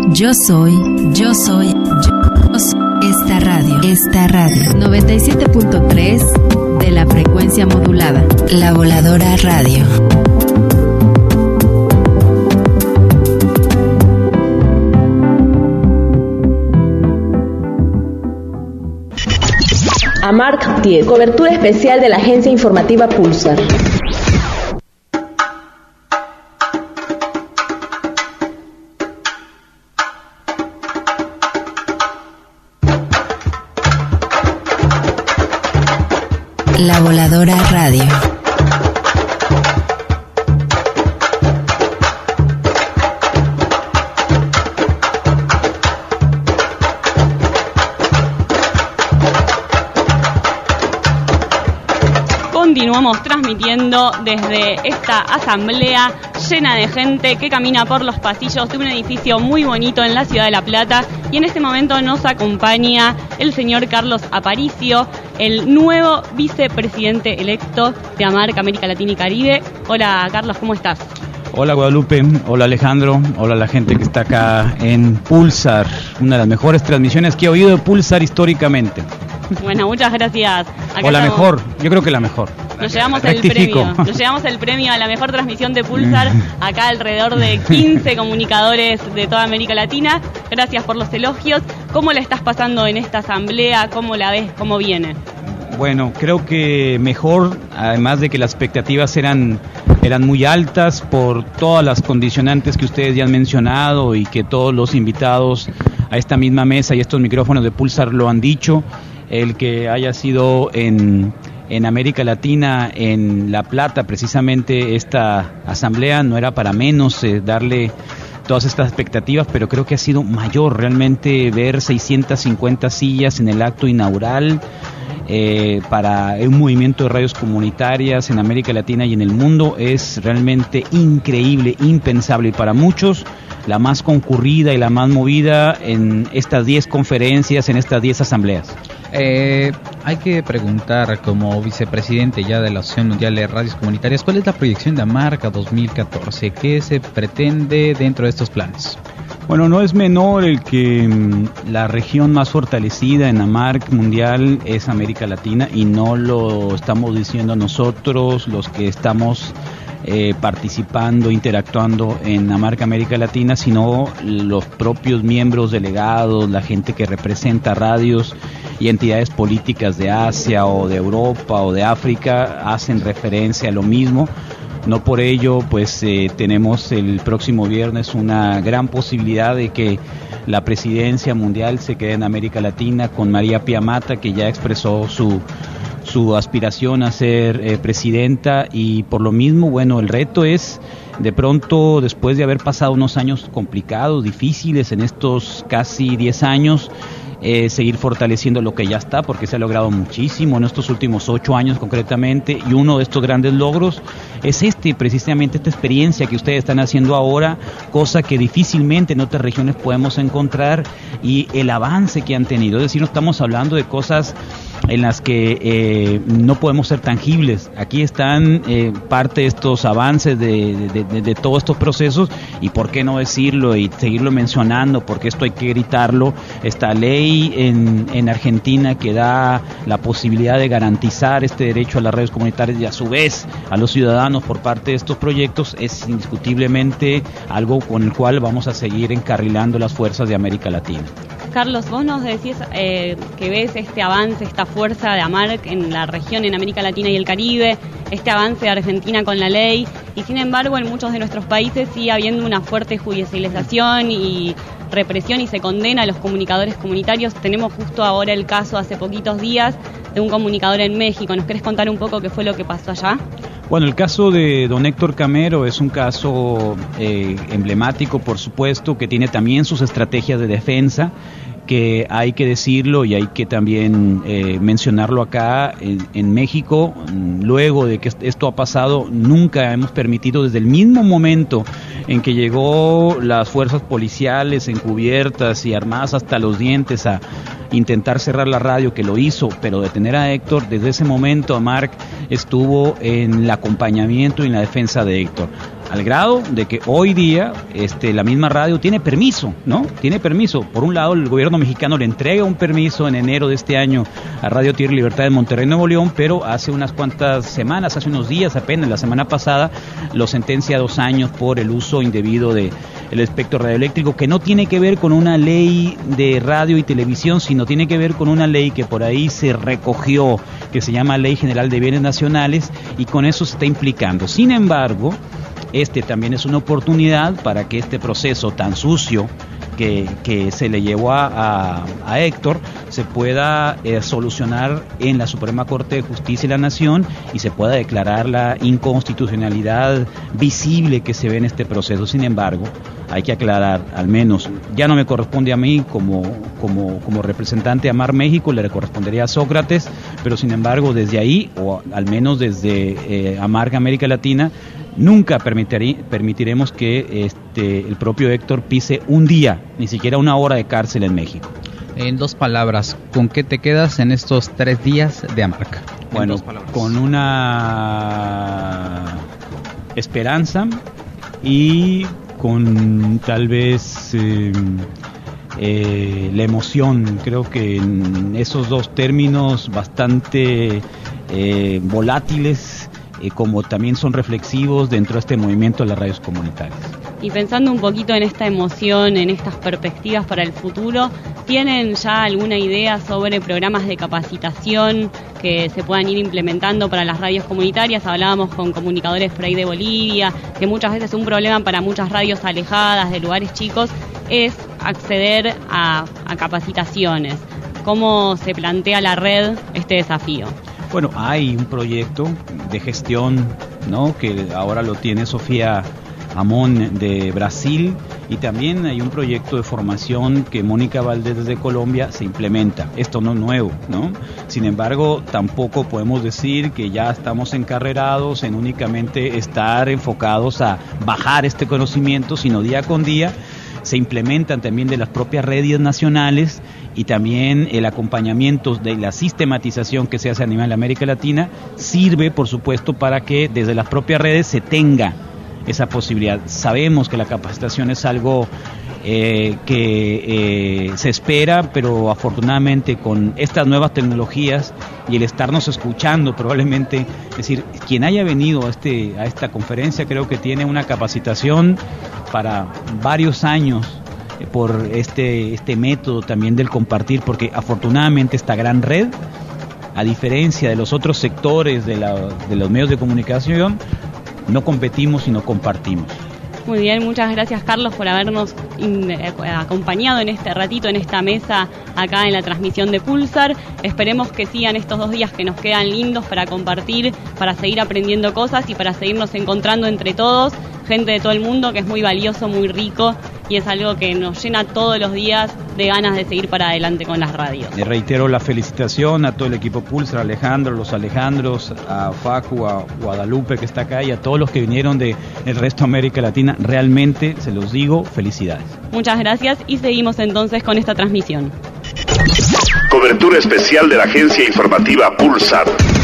Yo soy esta radio 97.3 de la frecuencia modulada, La Voladora Radio. Amarc TIE, cobertura especial de la agencia informativa Pulsar. La Voladora Radio. Continuamos transmitiendo desde esta asamblea llena de gente que camina por los pasillos de un edificio muy bonito en la ciudad de La Plata, y en este momento nos acompaña el señor Carlos Aparicio, el nuevo vicepresidente electo de Amarc América Latina y Caribe. Hola Carlos, ¿cómo estás? Hola Guadalupe, hola Alejandro, hola la gente que está acá en Pulsar, una de las mejores transmisiones que he oído de Pulsar históricamente. Bueno, muchas gracias. Acá o la estamos. Mejor, yo creo que la mejor. Nos llevamos el premio a la mejor transmisión de Pulsar, acá alrededor de 15 comunicadores de toda América Latina. Gracias por los elogios. ¿Cómo la estás pasando en esta asamblea? ¿Cómo la ves? ¿Cómo viene? Bueno, creo que mejor, además de que las expectativas eran muy altas por todas las condicionantes que ustedes ya han mencionado y que todos los invitados a esta misma mesa y estos micrófonos de Pulsar lo han dicho. El que haya sido en América Latina, en La Plata, precisamente esta asamblea, no era para menos darle todas estas expectativas, pero creo que ha sido mayor realmente ver 650 sillas en el acto inaugural para un movimiento de radios comunitarias en América Latina y en el mundo. Es realmente increíble, impensable, y para muchos la más concurrida y la más movida en estas 10 conferencias, en estas 10 asambleas. Hay que preguntar, como vicepresidente ya de la Asociación Mundial de Radios Comunitarias, ¿cuál es la proyección de Amarc 2014? ¿Qué se pretende dentro de estos planes? Bueno, no es menor el que la región más fortalecida en Amarc mundial es América Latina, y no lo estamos diciendo nosotros, los que estamos participando, interactuando en Amarc América Latina, sino los propios miembros delegados, la gente que representa radios y entidades políticas de Asia o de Europa o de África hacen referencia a lo mismo. No por ello, pues tenemos el próximo viernes una gran posibilidad de que la presidencia mundial se quede en América Latina con María Pía Mata, que ya expresó su aspiración a ser presidenta, y por lo mismo, bueno, el reto es de pronto, después de haber pasado unos años complicados, difíciles en estos casi 10 años, seguir fortaleciendo lo que ya está, porque se ha logrado muchísimo en estos últimos 8 años concretamente, y uno de estos grandes logros es precisamente esta experiencia que ustedes están haciendo ahora, cosa que difícilmente en otras regiones podemos encontrar, y el avance que han tenido. Es decir, no estamos hablando de cosas en las que no podemos ser tangibles. Aquí están parte de estos avances de todos estos procesos, y por qué no decirlo y seguirlo mencionando, porque esto hay que gritarlo. Esta ley en Argentina que da la posibilidad de garantizar este derecho a las radios comunitarias y a su vez a los ciudadanos por parte de estos proyectos es indiscutiblemente algo con el cual vamos a seguir encarrilando las fuerzas de América Latina. Carlos, vos nos decís que ves este avance, esta fuerza de Amarc en la región, en América Latina y el Caribe, este avance de Argentina con la ley, y sin embargo en muchos de nuestros países sigue habiendo una fuerte judicialización y represión, y se condena a los comunicadores comunitarios. Tenemos justo ahora el caso, hace poquitos días, de un comunicador en México. ¿Nos querés contar un poco qué fue lo que pasó allá? Bueno, el caso de don Héctor Camero es un caso emblemático, por supuesto, que tiene también sus estrategias de defensa, que hay que decirlo y hay que también mencionarlo acá en México. Luego de que esto ha pasado, nunca hemos permitido, desde el mismo momento en que llegó las fuerzas policiales encubiertas y armadas hasta los dientes a intentar cerrar la radio, que lo hizo, pero detener a Héctor, desde ese momento Amarc estuvo en el acompañamiento y en la defensa de Héctor. al grado de que hoy día la misma radio tiene permiso, ¿no? Tiene permiso. Por un lado, el gobierno mexicano le entrega un permiso en enero de este año a Radio Tierra y Libertad de Monterrey, Nuevo León, pero hace unas cuantas semanas, hace unos días apenas, la semana pasada, lo sentencia a 2 años por el uso indebido de el espectro radioeléctrico, que no tiene que ver con una ley de radio y televisión, sino tiene que ver con una ley que por ahí se recogió, que se llama Ley General de Bienes Nacionales, y con eso se está implicando. Sin embargo, también es una oportunidad para que este proceso tan sucio que se le llevó a Héctor se pueda solucionar en la Suprema Corte de Justicia de la Nación y se pueda declarar la inconstitucionalidad visible que se ve en este proceso. Sin embargo, hay que aclarar, al menos, ya no me corresponde a mí como representante de Amar México, le correspondería a Sócrates, pero sin embargo desde ahí, o al menos desde Amar América Latina, nunca permitiremos que el propio Héctor pise un día, ni siquiera 1 hora de cárcel en México. En 2 palabras, ¿con qué te quedas en estos 3 días de Amarca? Bueno, con una esperanza y con tal vez la emoción. Creo que en esos 2 términos bastante volátiles, como también son reflexivos dentro de este movimiento de las radios comunitarias. Y pensando un poquito en esta emoción, en estas perspectivas para el futuro, ¿tienen ya alguna idea sobre programas de capacitación que se puedan ir implementando para las radios comunitarias? Hablábamos con comunicadores por ahí de Bolivia, que muchas veces un problema para muchas radios alejadas de lugares chicos es acceder a capacitaciones. ¿Cómo se plantea la red este desafío? Bueno, hay un proyecto de gestión, ¿no?, que ahora lo tiene Sofía Amón de Brasil, y también hay un proyecto de formación que Mónica Valdés desde Colombia se implementa. Esto no es nuevo, ¿no? Sin embargo, tampoco podemos decir que ya estamos encarrerados en únicamente estar enfocados a bajar este conocimiento, sino día con día se implementan también de las propias redes nacionales, y también el acompañamiento de la sistematización que se hace a nivel de América Latina sirve, por supuesto, para que desde las propias redes se tenga esa posibilidad. Sabemos que la capacitación es algo que se espera, pero afortunadamente con estas nuevas tecnologías y el estarnos escuchando probablemente, es decir, quien haya venido a esta conferencia creo que tiene una capacitación para varios años por este método también del compartir, porque afortunadamente esta gran red, a diferencia de los otros sectores de los medios de comunicación, no competimos sino compartimos. Muy bien, muchas gracias Carlos por habernos acompañado en este ratito, en esta mesa acá en la transmisión de Pulsar. Esperemos que sigan estos 2 días que nos quedan lindos para compartir, para seguir aprendiendo cosas y para seguirnos encontrando entre todos, gente de todo el mundo, que es muy valioso, muy rico, y es algo que nos llena todos los días de ganas de seguir para adelante con las radios. Le reitero la felicitación a todo el equipo Pulsar, a Alejandro, los Alejandros, a Facu, a Guadalupe que está acá y a todos los que vinieron del resto de América Latina. Realmente, se los digo, felicidades. Muchas gracias y seguimos entonces con esta transmisión. Cobertura especial de la agencia informativa Pulsar.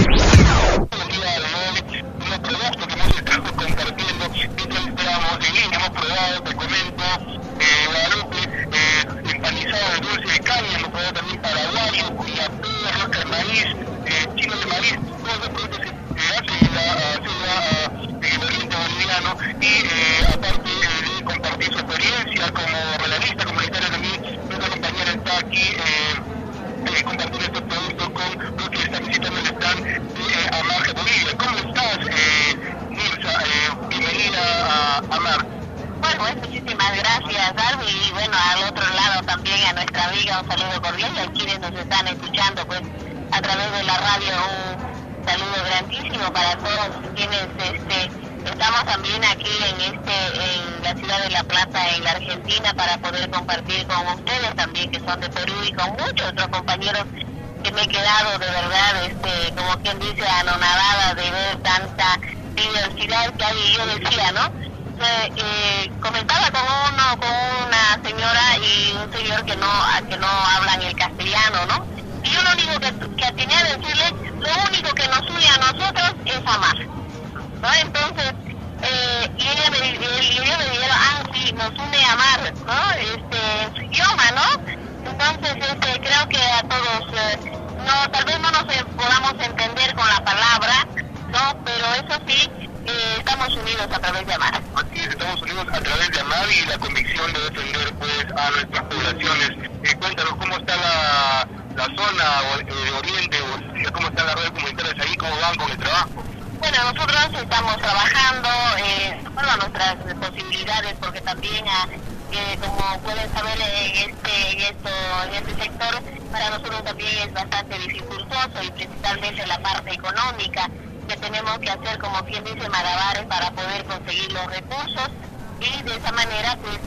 Un saludo cordial y a quienes nos están escuchando pues a través de la radio, un saludo grandísimo para todos quienes estamos también aquí en la ciudad de La Plata, en la Argentina, para poder compartir con ustedes también que son de Perú y con muchos otros compañeros que me he quedado de verdad, como quien dice, anonadada de ver tanta diversidad que hay. Y yo decía, ¿no? Comentaba con una señora y un señor que no hablan el castellano, ¿no? Y yo lo único que tenía que decirle, lo único que nos une a nosotros es amar, ¿no? Entonces, y ellos me dijeron, sí, nos une amar, ¿no? En su idioma, ¿no? Entonces, creo que a todos, no, tal vez no nos podamos entender con la palabra, ¿no? Pero eso sí, estamos unidos a través de amar. Aquí estamos unidos a través de amar y la convicción de defender, pues, a nuestras poblaciones. Cuéntanos cómo está la zona de Oriente, cómo están las redes comunitarias ahí, cómo van con el trabajo. Bueno, nosotros estamos trabajando bueno, a nuestras posibilidades, porque también, como pueden saber, en este sector, para nosotros también es bastante dificultoso, y principalmente la parte económica, que tenemos que hacer, como quien dice, malabares para poder conseguir los recursos, y de esa manera, pues,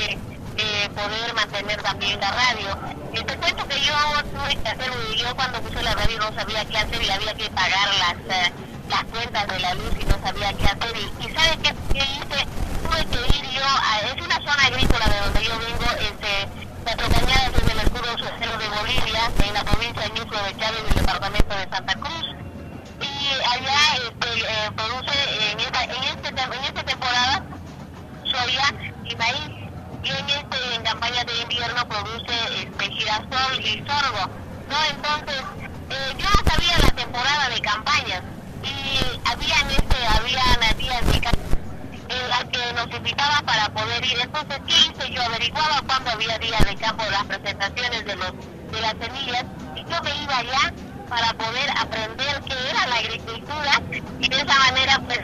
poder mantener también la radio. Te cuento que yo tuve que hacer, yo cuando puse la radio no sabía qué hacer y había que pagar las cuentas de la luz y no sabía qué hacer, y ¿sabes qué hice? Tuve que ir yo es una zona agrícola de donde yo vengo, Cuatro Cañadas, desde el escudo sucero de Bolivia, en la provincia de Ñuble de Chávez, del departamento de Santa Cruz, y allá produce en esta temporada soya y maíz, y en campaña de invierno produce girasol y sorgo, ¿no? Entonces, yo no sabía la temporada de campañas, y habían días de en las que nos invitaban para poder ir. Entonces, ¿qué hice? Yo averiguaba cuándo había días de campo, las presentaciones de las semillas, y yo me iba allá para poder aprender qué era la agricultura, y de esa manera, pues,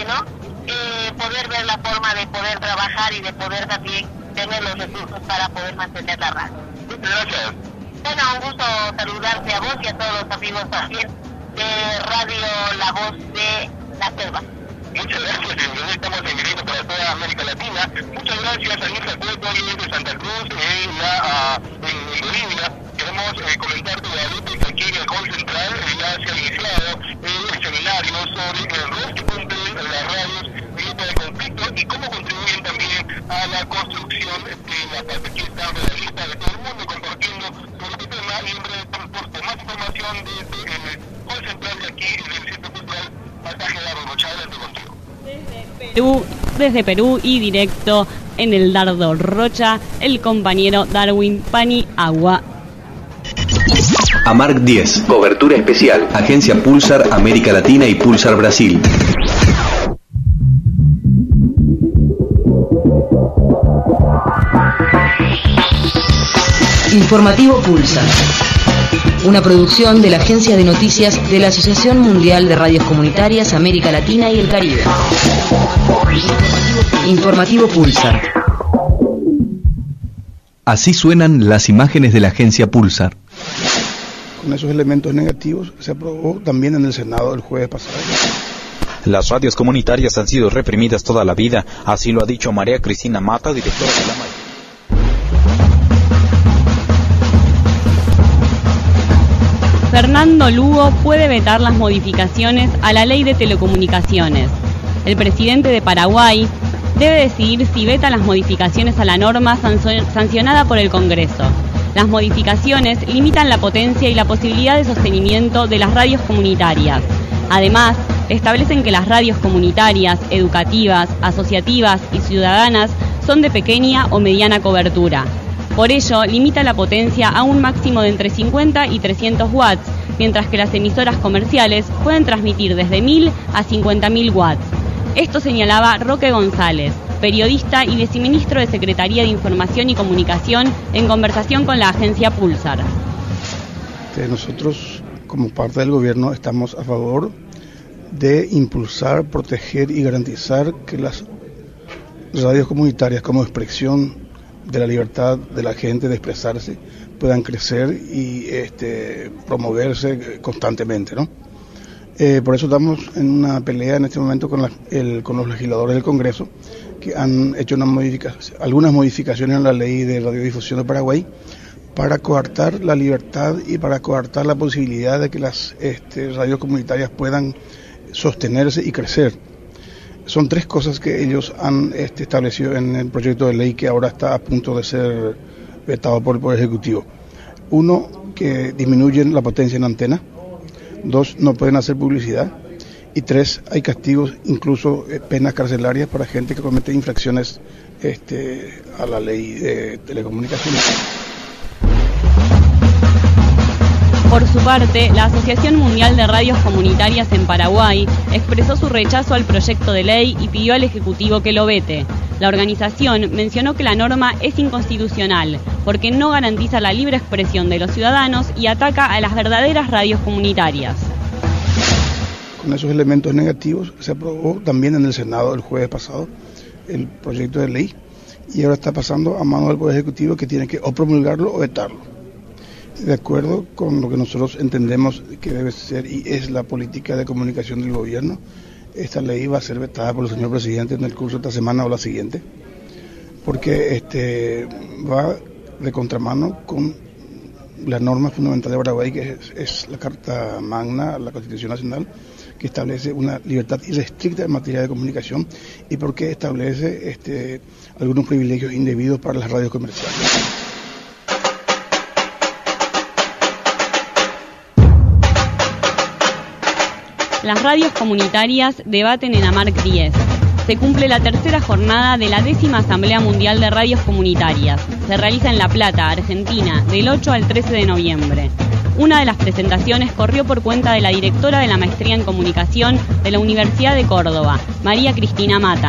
poder ver la forma de poder trabajar y de poder también tener los recursos para poder mantener la radio. Muchas gracias. Bueno, un gusto saludarte a vos y a todos los amigos también de Radio La Voz de la Selva. Muchas gracias, estamos en directo para toda América Latina. Muchas gracias a Nilsa Cueto, de Santa Cruz, en Bolivia. Queremos comentarte, Guadalupe, que aquí en el Hall Central ya se ha iniciado el seminario sobre el rol que cumplen las radios en época de conflicto y cómo contribuyen también a la construcción de la paz. Aquí está la lista de todo el mundo compartiendo sobre este tema, y en breve por más información desde el Hall Central de aquí del Centro Cultural Pasaje de Arrocha. Adelante contigo. Desde Perú y directo en el Dardo Rocha, el compañero Darwin Paniagua. AMARC 10, cobertura especial, Agencia Pulsar América Latina y Pulsar Brasil. Informativo Pulsar, una producción de la Agencia de Noticias de la Asociación Mundial de Radios Comunitarias América Latina y el Caribe. Informativo Pulsar. Así suenan las imágenes de la Agencia Pulsar. Con esos elementos negativos se aprobó también en el Senado el jueves pasado. Las radios comunitarias han sido reprimidas toda la vida, así lo ha dicho María Cristina Mata, directora de la Fernando Lugo puede vetar las modificaciones a la ley de telecomunicaciones. El presidente de Paraguay debe decidir si veta las modificaciones a la norma sancionada por el Congreso. Las modificaciones limitan la potencia y la posibilidad de sostenimiento de las radios comunitarias. Además, establecen que las radios comunitarias, educativas, asociativas y ciudadanas son de pequeña o mediana cobertura. Por ello, limita la potencia a un máximo de entre 50 y 300 watts, mientras que las emisoras comerciales pueden transmitir desde 1000 a 50.000 watts. Esto señalaba Roque González, periodista y viceministro de Secretaría de Información y Comunicación, en conversación con la agencia Pulsar. Nosotros, como parte del gobierno, estamos a favor de impulsar, proteger y garantizar que las radios comunitarias, como expresión de la libertad de la gente de expresarse, puedan crecer y promoverse constantemente, ¿no? Por eso estamos en una pelea en este momento con los legisladores del Congreso, que han hecho algunas modificaciones en la ley de radiodifusión de Paraguay para coartar la libertad y para coartar la posibilidad de que las radios comunitarias puedan sostenerse y crecer. Son tres cosas que ellos han establecido en el proyecto de ley que ahora está a punto de ser vetado por el Poder Ejecutivo. Uno, que disminuyen la potencia en antena. Dos, no pueden hacer publicidad. Y 3, hay castigos, incluso penas carcelarias para gente que comete infracciones a la ley de telecomunicaciones. Por su parte, la Asociación Mundial de Radios Comunitarias en Paraguay expresó su rechazo al proyecto de ley y pidió al Ejecutivo que lo vete. La organización mencionó que la norma es inconstitucional porque no garantiza la libre expresión de los ciudadanos y ataca a las verdaderas radios comunitarias. Con esos elementos negativos se aprobó también en el Senado el jueves pasado el proyecto de ley y ahora está pasando a mano del Poder Ejecutivo, que tiene que o promulgarlo o vetarlo. De acuerdo con lo que nosotros entendemos que debe ser y es la política de comunicación del gobierno, esta ley va a ser vetada por el señor presidente en el curso de esta semana o la siguiente, porque va de contramano con la norma fundamental de Paraguay, que es la Carta Magna, la Constitución Nacional, que establece una libertad irrestricta en materia de comunicación, y porque establece algunos privilegios indebidos para las radios comerciales. Las radios comunitarias debaten en AMARC 10. Se cumple la tercera jornada de la 10ª Asamblea Mundial de Radios Comunitarias. Se realiza en La Plata, Argentina, del 8 al 13 de noviembre. Una de las presentaciones corrió por cuenta de la directora de la Maestría en Comunicación de la Universidad de Córdoba, María Cristina Mata.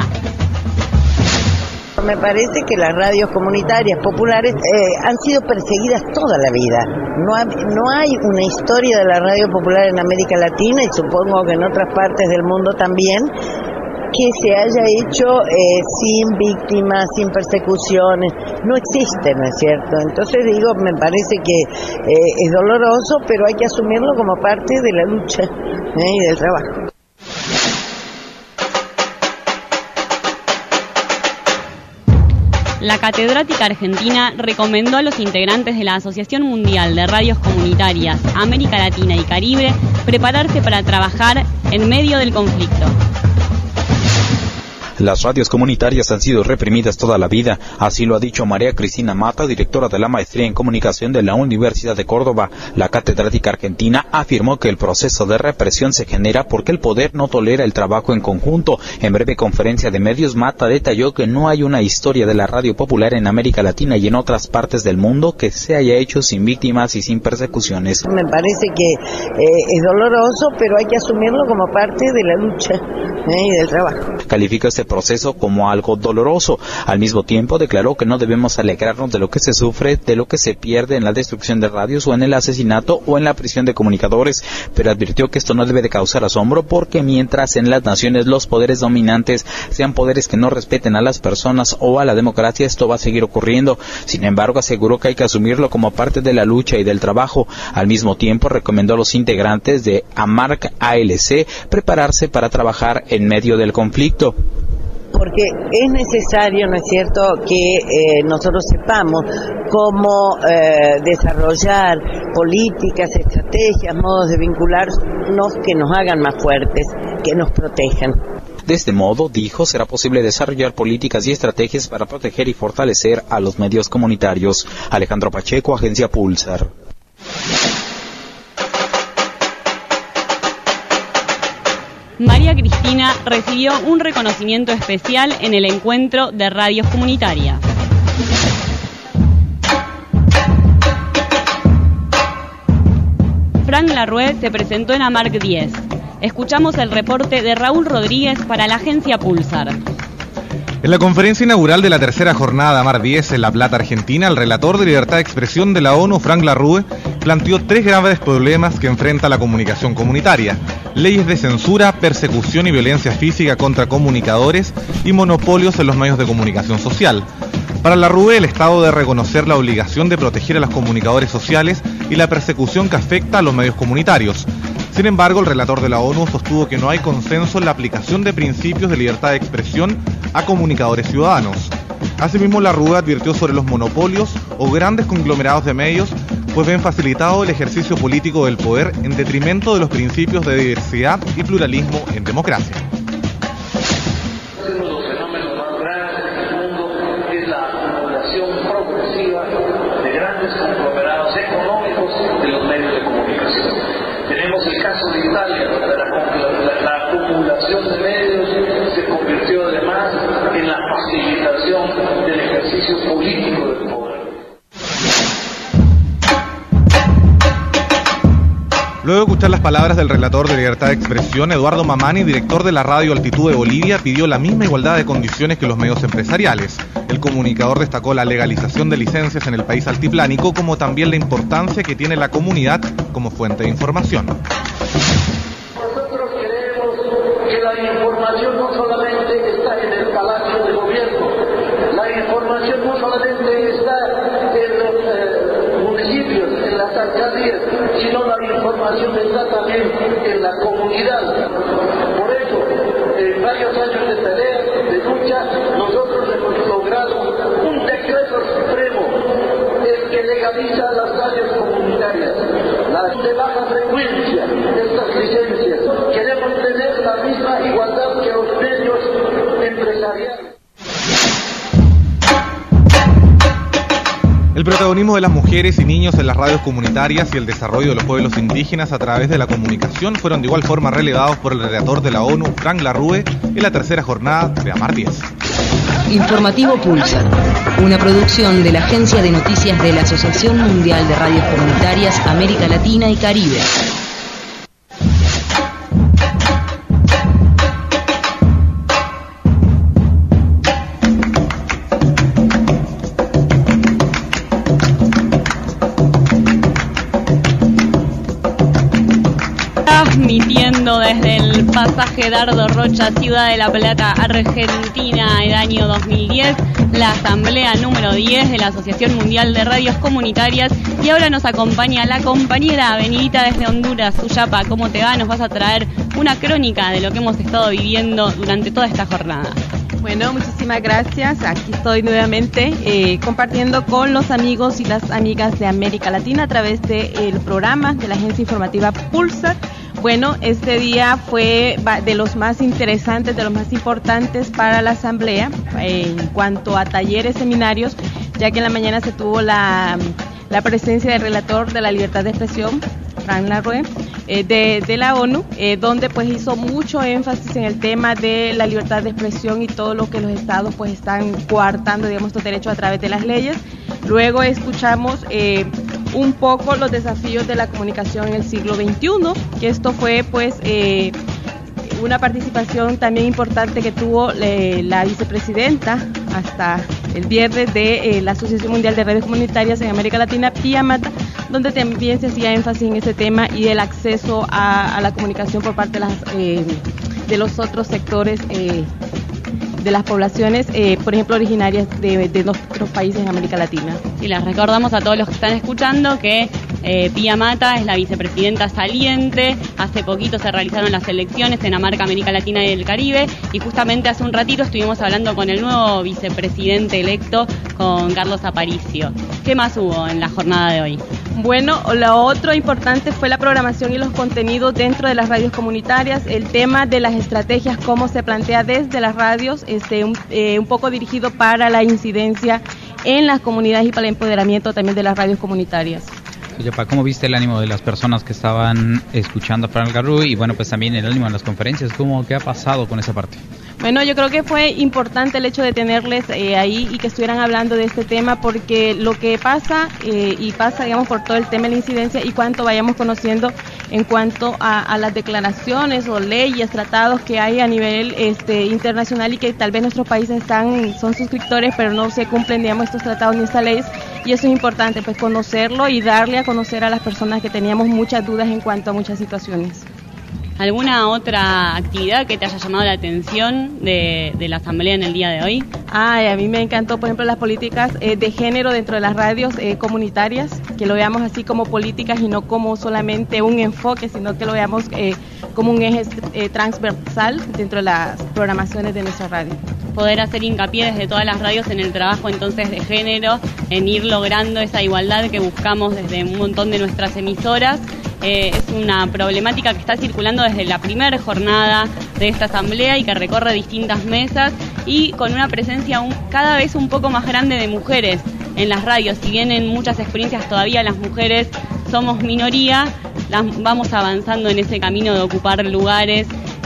Me parece que las radios comunitarias populares han sido perseguidas toda la vida. No hay una historia de la radio popular en América Latina, y supongo que en otras partes del mundo también, que se haya hecho sin víctimas, sin persecuciones. No existe, ¿no es cierto? Entonces digo, me parece que es doloroso, pero hay que asumirlo como parte de la lucha y del trabajo. La catedrática argentina recomendó a los integrantes de la Asociación Mundial de Radios Comunitarias América Latina y Caribe prepararse para trabajar en medio del conflicto. Las radios comunitarias han sido reprimidas toda la vida, así lo ha dicho María Cristina Mata, directora de la Maestría en Comunicación de la Universidad de Córdoba. La catedrática argentina afirmó que el proceso de represión se genera porque el poder no tolera el trabajo en conjunto. En breve conferencia de medios, Mata detalló que no hay una historia de la radio popular en América Latina y en otras partes del mundo que se haya hecho sin víctimas y sin persecuciones. Me parece que es doloroso, pero hay que asumirlo como parte de la lucha y del trabajo. Calificó este proceso como algo doloroso. Al mismo tiempo declaró que no debemos alegrarnos de lo que se sufre, de lo que se pierde en la destrucción de radios o en el asesinato o en la prisión de comunicadores, pero advirtió que esto no debe de causar asombro porque mientras en las naciones los poderes dominantes sean poderes que no respeten a las personas o a la democracia, esto va a seguir ocurriendo. Sin embargo, aseguró que hay que asumirlo como parte de la lucha y del trabajo. Al mismo tiempo recomendó a los integrantes de AMARC ALC prepararse para trabajar en medio del conflicto. Porque es necesario, ¿no es cierto?, que nosotros sepamos cómo desarrollar políticas, estrategias, modos de vincularnos que nos hagan más fuertes, que nos protejan. De este modo, dijo, será posible desarrollar políticas y estrategias para proteger y fortalecer a los medios comunitarios. Alejandro Pacheco, Agencia Pulsar. María Cristina recibió un reconocimiento especial en el encuentro de radios comunitarias. Frank Larrue se presentó en AMARC 10. Escuchamos el reporte de Raúl Rodríguez para la agencia Pulsar. En la conferencia inaugural de la tercera jornada AMARC 10 en La Plata, Argentina, el relator de libertad de expresión de la ONU, Frank Larrue, planteó 3 graves problemas que enfrenta la comunicación comunitaria: leyes de censura, persecución y violencia física contra comunicadores y monopolios en los medios de comunicación social. Para Larrue, el Estado debe reconocer la obligación de proteger a los comunicadores sociales y la persecución que afecta a los medios comunitarios. Sin embargo, el relator de la ONU sostuvo que no hay consenso en la aplicación de principios de libertad de expresión a comunicadores ciudadanos. Asimismo, Larrue advirtió sobre los monopolios o grandes conglomerados de medios, pues ven facilitado el ejercicio político del poder en detrimento de los principios de diversidad y pluralismo en democracia. Uno de los fenómenos más grandes del mundo es la acumulación progresiva de grandes conglomerados económicos de los medios de comunicación. Tenemos el caso de Italia, donde la Luego de escuchar las palabras del relator de Libertad de Expresión, Eduardo Mamani, director de la radio Altitud de Bolivia, pidió la misma igualdad de condiciones que los medios empresariales. El comunicador destacó la legalización de licencias en el país altiplánico, como también la importancia que tiene la comunidad como fuente de información. Nosotros creemos que la información no solamente está en el Palacio de Gobierno, la información no solamente está en los municipios, en las alcaldías, sino la información está también en la comunidad. Por eso, en varios años de pelea, de lucha, nosotros hemos logrado un decreto supremo, el que legaliza las radios comunitarias, las de baja frecuencia, estas licencias. Queremos tener la misma igualdad que los medios empresariales. El protagonismo de las mujeres y niños en las radios comunitarias y el desarrollo de los pueblos indígenas a través de la comunicación fueron de igual forma relevados por el relator de la ONU, Frank Larrue, en la tercera jornada de AMAR 10. Informativo Pulsar, una producción de la Agencia de Noticias de la Asociación Mundial de Radios Comunitarias América Latina y Caribe. Transmitiendo desde el pasaje Dardo Rocha, Ciudad de La Plata, Argentina, el año 2010, la asamblea número 10 de la Asociación Mundial de Radios Comunitarias. Y ahora nos acompaña la compañera Benedita desde Honduras. Suyapa, ¿cómo te va? Nos vas a traer una crónica de lo que hemos estado viviendo durante toda esta jornada. Bueno, muchísimas gracias. Aquí estoy nuevamente compartiendo con los amigos y las amigas de América Latina a través del programa de la agencia informativa Pulsar. Bueno, este día fue de los más interesantes, de los más importantes para la asamblea en cuanto a talleres, seminarios, ya que en la mañana se tuvo la presencia del relator de la libertad de expresión, Frank Larrue, de la ONU, donde pues hizo mucho énfasis en el tema de la libertad de expresión y todo lo que los estados pues están coartando, digamos, estos derechos a través de las leyes. Luego escuchamos un poco los desafíos de la comunicación en el siglo XXI, que esto fue pues una participación también importante que tuvo la vicepresidenta hasta el viernes de la Asociación Mundial de Radios Comunitarias en América Latina, Pia Mata, donde también se hacía énfasis en ese tema y el acceso a la comunicación por parte de los otros sectores de las poblaciones, por ejemplo, originarias de nuestros países en América Latina. Y les recordamos a todos los que están escuchando que Pia Mata es la vicepresidenta saliente. Hace poquito se realizaron las elecciones en AMARC América Latina y el Caribe, y justamente hace un ratito estuvimos hablando con el nuevo vicepresidente electo, con Carlos Aparicio. ¿Qué más hubo en la jornada de hoy? Bueno, lo otro importante fue la programación y los contenidos dentro de las radios comunitarias, el tema de las estrategias, cómo se plantea desde las radios, un poco dirigido para la incidencia en las comunidades y para el empoderamiento también de las radios comunitarias. ¿Cómo viste el ánimo de las personas que estaban escuchando a Frank Larrue y bueno, pues también el ánimo en las conferencias? ¿Qué ha pasado con esa parte? Bueno, yo creo que fue importante el hecho de tenerles ahí y que estuvieran hablando de este tema, porque lo que pasa y pasa, digamos, por todo el tema de la incidencia y cuánto vayamos conociendo en cuanto a las declaraciones o leyes, tratados que hay a nivel internacional y que tal vez nuestros países son suscriptores, pero no se cumplen, digamos, estos tratados ni estas leyes, y eso es importante, pues conocerlo y darle a conocer a las personas que teníamos muchas dudas en cuanto a muchas situaciones. ¿Alguna otra actividad que te haya llamado la atención de la asamblea en el día de hoy? A mí me encantó, por ejemplo, las políticas de género dentro de las radios comunitarias, que lo veamos así como políticas y no como solamente un enfoque, sino que lo veamos como un eje transversal dentro de las programaciones de nuestra radio. Poder hacer hincapié desde todas las radios en el trabajo entonces de género, en ir logrando esa igualdad que buscamos desde un montón de nuestras emisoras. Es una problemática que está circulando desde la primera jornada de esta asamblea y que recorre distintas mesas y con una presencia cada vez un poco más grande de mujeres en las radios. Si bien en muchas experiencias todavía las mujeres somos minoría, vamos avanzando en ese camino de ocupar lugares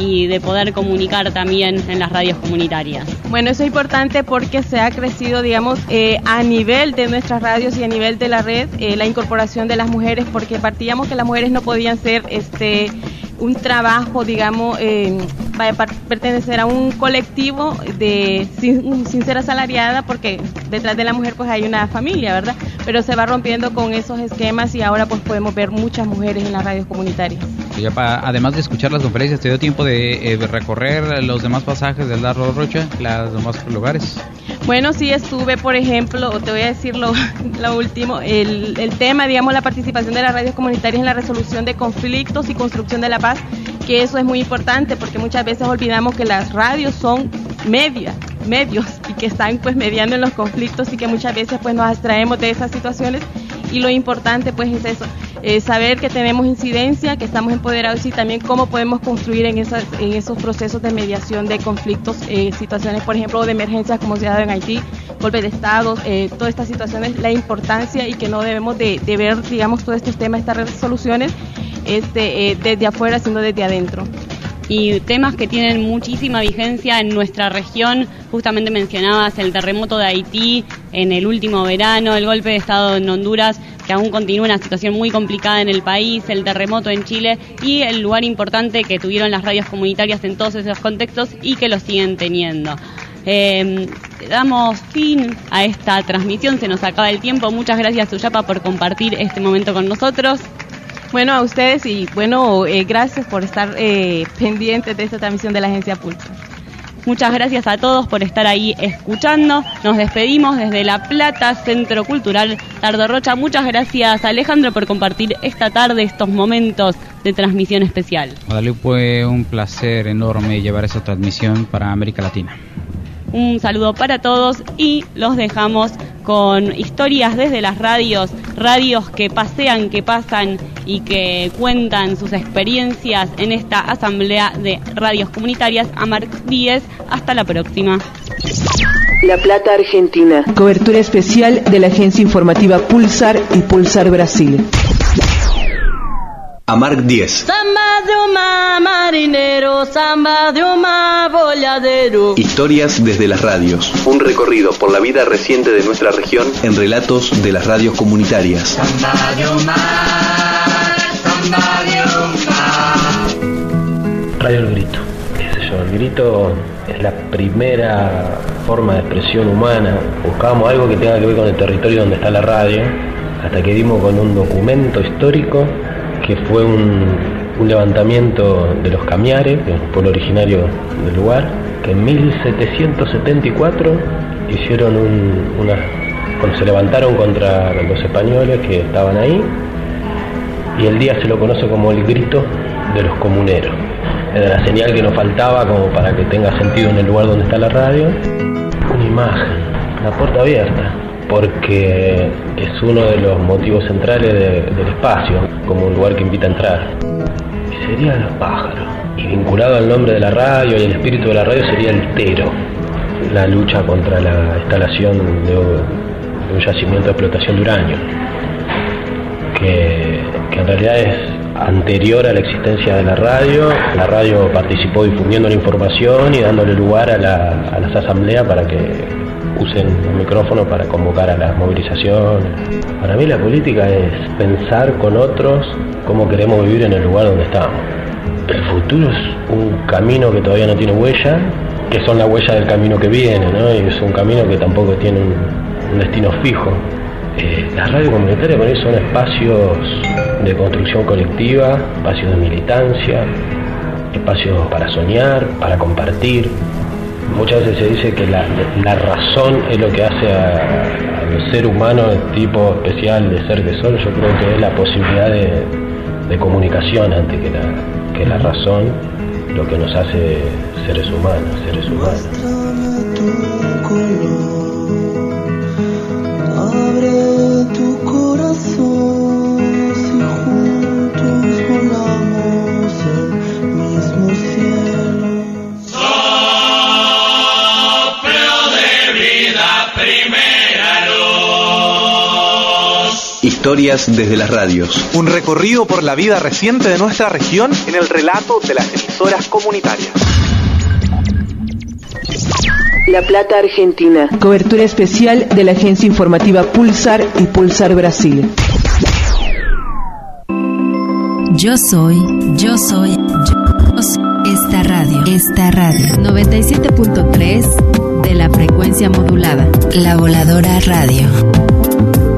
y de poder comunicar también en las radios comunitarias. Bueno, eso es importante porque se ha crecido, digamos, a nivel de nuestras radios y a nivel de la red, la incorporación de las mujeres, porque partíamos que las mujeres no podían ser un trabajo, digamos, pertenecer a un colectivo sin ser asalariada, porque detrás de la mujer pues hay una familia, ¿verdad? Pero se va rompiendo con esos esquemas y ahora pues podemos ver muchas mujeres en las radios comunitarias. Y además de escuchar las conferencias, ¿te dio tiempo de recorrer los demás pasajes del Dardo Rocha, los demás lugares? Bueno, sí estuve, por ejemplo, te voy a decir lo último, el tema, digamos, la participación de las radios comunitarias en la resolución de conflictos y construcción de la paz, que eso es muy importante porque muchas veces olvidamos que las radios son medios y que están pues mediando en los conflictos y que muchas veces pues nos abstraemos de esas situaciones, y lo importante pues es eso, saber que tenemos incidencia, que estamos empoderados y también cómo podemos construir en esos procesos de mediación de conflictos, situaciones por ejemplo de emergencias como se ha dado en Haití, golpe de estado, todas estas situaciones, la importancia y que no debemos de ver, digamos, todos estos temas, estas resoluciones desde afuera, sino desde adentro. Y temas que tienen muchísima vigencia en nuestra región, justamente mencionabas el terremoto de Haití en el último verano, el golpe de estado en Honduras, que aún continúa una situación muy complicada en el país, el terremoto en Chile y el lugar importante que tuvieron las radios comunitarias en todos esos contextos y que lo siguen teniendo. Damos fin a esta transmisión, se nos acaba el tiempo. Muchas gracias, Suyapa, por compartir este momento con nosotros. Bueno, a ustedes y bueno, gracias por estar pendientes de esta transmisión de la Agencia Pulsar. Muchas gracias a todos por estar ahí escuchando. Nos despedimos desde La Plata, Centro Cultural Dardo Rocha. Muchas gracias, Alejandro, por compartir esta tarde estos momentos de transmisión especial. Guadalupe, fue un placer enorme llevar esa transmisión para América Latina. Un saludo para todos y los dejamos con historias desde las radios que pasean, que pasan y que cuentan sus experiencias en esta asamblea de radios comunitarias AMARC 10. Hasta la próxima. La Plata, Argentina. Cobertura especial de la agencia informativa Pulsar y Pulsar Brasil. AMARC 10. Samba de un marinero, samba de un boleadero. Historias desde las radios. Un recorrido por la vida reciente de nuestra región en relatos de las radios comunitarias. Samba de un samba de un Radio El Grito. ¿Qué sé yo? El grito es la primera forma de expresión humana. Buscábamos algo que tenga que ver con el territorio donde está la radio, hasta que dimos con un documento histórico que fue un levantamiento de los Camiares, que es un pueblo originario del lugar, que en 1774 hicieron cuando se levantaron contra los españoles que estaban ahí, y el día se lo conoce como el grito de los comuneros. Era la señal que nos faltaba como para que tenga sentido en el lugar donde está la radio. Una imagen, la puerta abierta, porque es uno de los motivos centrales del espacio, como un lugar que invita a entrar. Y sería los pájaros. Y vinculado al nombre de la radio y el espíritu de la radio sería el tero, la lucha contra la instalación de un yacimiento de explotación de uranio, que en realidad es anterior a la existencia de la radio. La radio participó difundiendo la información y dándole lugar a las asambleas para que usen el micrófono para convocar a las movilizaciones. Para mí la política es pensar con otros cómo queremos vivir en el lugar donde estamos. El futuro es un camino que todavía no tiene huella, que son la huella del camino que viene, ¿no? Y es un camino que tampoco tiene un destino fijo. Las radios comunitarias por eso son espacios de construcción colectiva, espacios de militancia, espacios para soñar, para compartir. Muchas veces se dice que la razón es lo que hace al ser humano el tipo especial de ser que son. Yo creo que es la posibilidad de comunicación antes que la razón, lo que nos hace seres humanos. Abre tu corazón, si juntos volamos el mismo cielo. Soplo de vida, primera luz. Historias desde las radios. Un recorrido por la vida reciente de nuestra región en el relato de las emisoras comunitarias. La Plata, Argentina. Cobertura especial de la agencia informativa Pulsar y Pulsar Brasil. Yo soy esta radio 97.3 de la frecuencia modulada, La Voladora Radio.